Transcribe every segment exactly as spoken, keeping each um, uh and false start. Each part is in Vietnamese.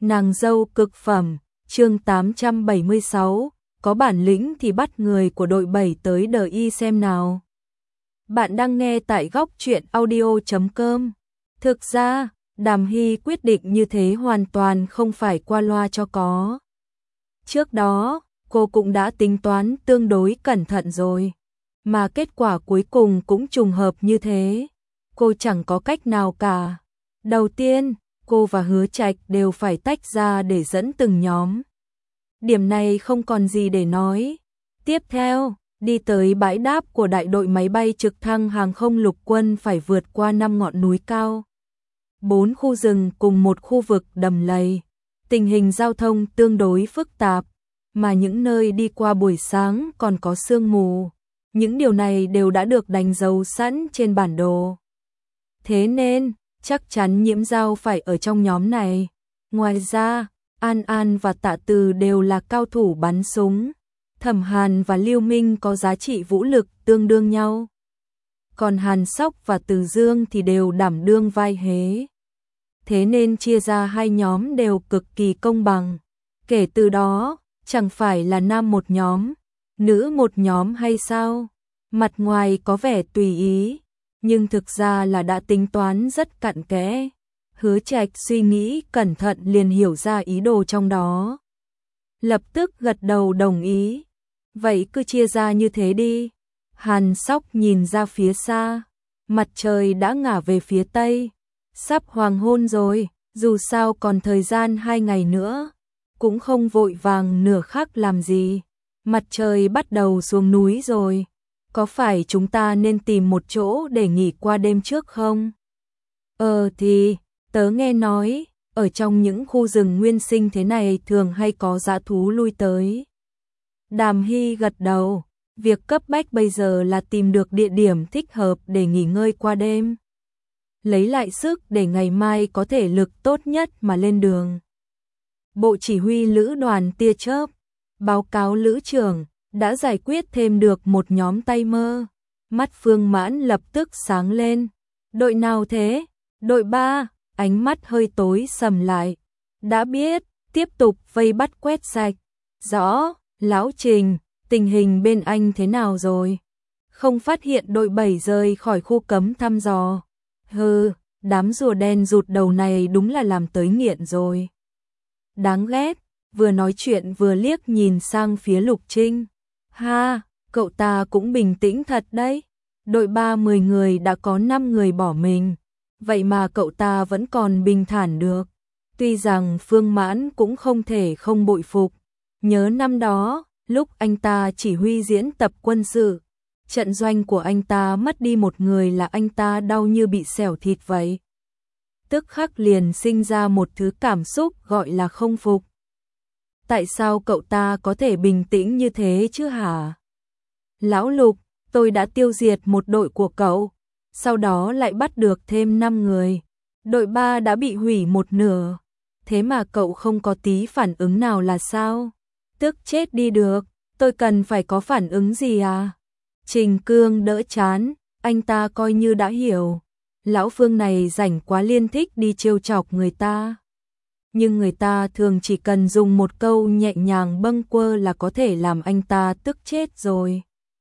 Nàng dâu cực phẩm, chương tám trăm bảy mươi sáu, có bản lĩnh thì bắt người của đội bảy tới đờ y xem nào. Bạn đang nghe tại góc truyện audio chấm com. Thực ra, Đàm Hy quyết định như thế hoàn toàn không phải qua loa cho có. Trước đó, cô cũng đã tính toán tương đối cẩn thận rồi, mà kết quả cuối cùng cũng trùng hợp như thế. Cô chẳng có cách nào cả. Đầu tiên, cô và Hứa Trạch đều phải tách ra để dẫn từng nhóm. Điểm này không còn gì để nói. Tiếp theo, đi tới bãi đáp của đại đội máy bay trực thăng hàng không lục quân phải vượt qua năm ngọn núi cao, bốn khu rừng cùng một khu vực đầm lầy. Tình hình giao thông tương đối phức tạp, mà những nơi đi qua buổi sáng còn có sương mù. Những điều này đều đã được đánh dấu sẵn trên bản đồ. Thế nên, chắc chắn Nhiễm Giao phải ở trong nhóm này. Ngoài ra, An An và Tạ Từ đều là cao thủ bắn súng. Thẩm Hàn và Lưu Minh có giá trị vũ lực tương đương nhau. Còn Hàn Sóc và Từ Dương thì đều đảm đương vai hế. Thế nên chia ra hai nhóm đều cực kỳ công bằng. Kể từ đó, chẳng phải là nam một nhóm, nữ một nhóm hay sao? Mặt ngoài có vẻ tùy ý, nhưng thực ra là đã tính toán rất cặn kẽ. Hứa Trạch suy nghĩ cẩn thận liền hiểu ra ý đồ trong đó. Lập tức gật đầu đồng ý. Vậy cứ chia ra như thế đi. Hàn Sóc nhìn ra phía xa. Mặt trời đã ngả về phía tây. Sắp hoàng hôn rồi, dù sao còn thời gian hai ngày nữa. Cũng không vội vàng nửa khắc làm gì. Mặt trời bắt đầu xuống núi rồi. Có phải chúng ta nên tìm một chỗ để nghỉ qua đêm trước không? Ờ thì, tớ nghe nói, ở trong những khu rừng nguyên sinh thế này thường hay có dã thú lui tới. Đàm Hy gật đầu, việc cấp bách bây giờ là tìm được địa điểm thích hợp để nghỉ ngơi qua đêm. Lấy lại sức để ngày mai có thể lực tốt nhất mà lên đường. Bộ chỉ huy lữ đoàn tia chớp, báo cáo lữ trưởng, đã giải quyết thêm được một nhóm tay mơ. Mắt Phương Mãn lập tức sáng lên. Đội nào thế? Đội ba, ánh mắt hơi tối sầm lại. Đã biết, tiếp tục vây bắt quét sạch. Rõ, Lão Trình, tình hình bên anh thế nào rồi? Không phát hiện đội bảy rời khỏi khu cấm thăm dò. Hừ, đám rùa đen rụt đầu này đúng là làm tới nghiện rồi. Đáng ghét, vừa nói chuyện vừa liếc nhìn sang phía Lục Trinh. Ha, cậu ta cũng bình tĩnh thật đấy. Đội ba mười người đã có năm người bỏ mình. Vậy mà cậu ta vẫn còn bình thản được. Tuy rằng Phương Mãn cũng không thể không bội phục. Nhớ năm đó, lúc anh ta chỉ huy diễn tập quân sự, trận doanh của anh ta mất đi một người là anh ta đau như bị xẻo thịt vậy. Tức khắc liền sinh ra một thứ cảm xúc gọi là không phục. Tại sao cậu ta có thể bình tĩnh như thế chứ hả? Lão Lục, tôi đã tiêu diệt một đội của cậu, sau đó lại bắt được thêm năm người. Đội ba đã bị hủy một nửa. Thế mà cậu không có tí phản ứng nào là sao? Tức chết đi được, tôi cần phải có phản ứng gì à? Trình Cương đỡ chán, anh ta coi như đã hiểu. Lão Phương này rảnh quá liên thích đi trêu chọc người ta. Nhưng người ta thường chỉ cần dùng một câu nhẹ nhàng bâng quơ là có thể làm anh ta tức chết rồi.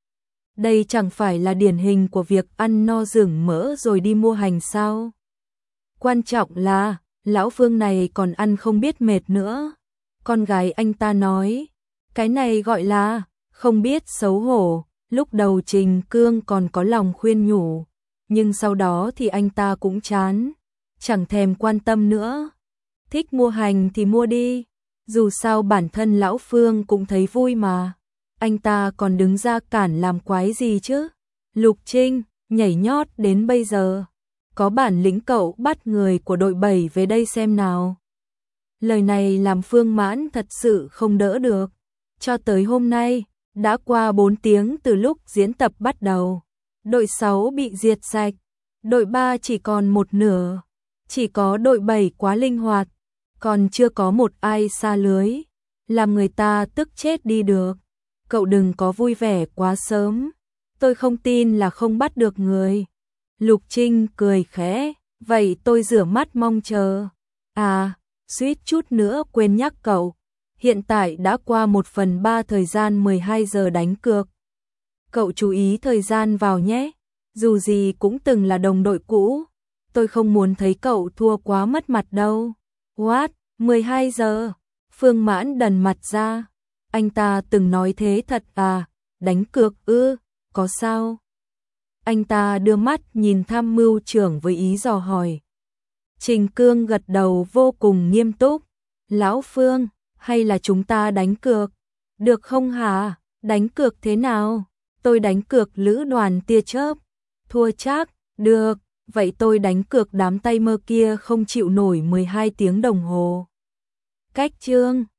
Đây chẳng phải là điển hình của việc ăn no rừng mỡ rồi đi mua hành sao? Quan trọng là, lão Phương này còn ăn không biết mệt nữa. Con gái anh ta nói, cái này gọi là không biết xấu hổ. Lúc đầu Trình Cương còn có lòng khuyên nhủ, nhưng sau đó thì anh ta cũng chán, chẳng thèm quan tâm nữa. Thích mua hành thì mua đi, dù sao bản thân lão Phương cũng thấy vui mà. Anh ta còn đứng ra cản làm quái gì chứ? Lục Trinh, nhảy nhót đến bây giờ. Có bản lĩnh cậu bắt người của đội bảy về đây xem nào. Lời này làm Phương Mãn thật sự không đỡ được. Cho tới hôm nay, đã qua bốn tiếng từ lúc diễn tập bắt đầu. Đội sáu bị diệt sạch. Đội ba chỉ còn một nửa. Chỉ có đội bảy quá linh hoạt. Còn chưa có một ai xa lưới. Làm người ta tức chết đi được. Cậu đừng có vui vẻ quá sớm. Tôi không tin là không bắt được người. Lục Trinh cười khẽ. Vậy tôi rửa mắt mong chờ. À, suýt chút nữa quên nhắc cậu. Hiện tại đã qua một phần ba thời gian mười hai giờ đánh cược. Cậu chú ý thời gian vào nhé, dù gì cũng từng là đồng đội cũ. Tôi không muốn thấy cậu thua quá mất mặt đâu. What? mười hai giờ? Phương Mãn đần mặt ra. Anh ta từng nói thế thật à? Đánh cược ư? Có sao? Anh ta đưa mắt nhìn tham mưu trưởng với ý dò hỏi. Trình Cương gật đầu vô cùng nghiêm túc. Lão Phương, hay là chúng ta đánh cược? Được không hả? Đánh cược thế nào? Tôi đánh cược lữ đoàn tia chớp. Thua chắc? Được, vậy tôi đánh cược đám tay mơ kia không chịu nổi mười hai tiếng đồng hồ. Cách chương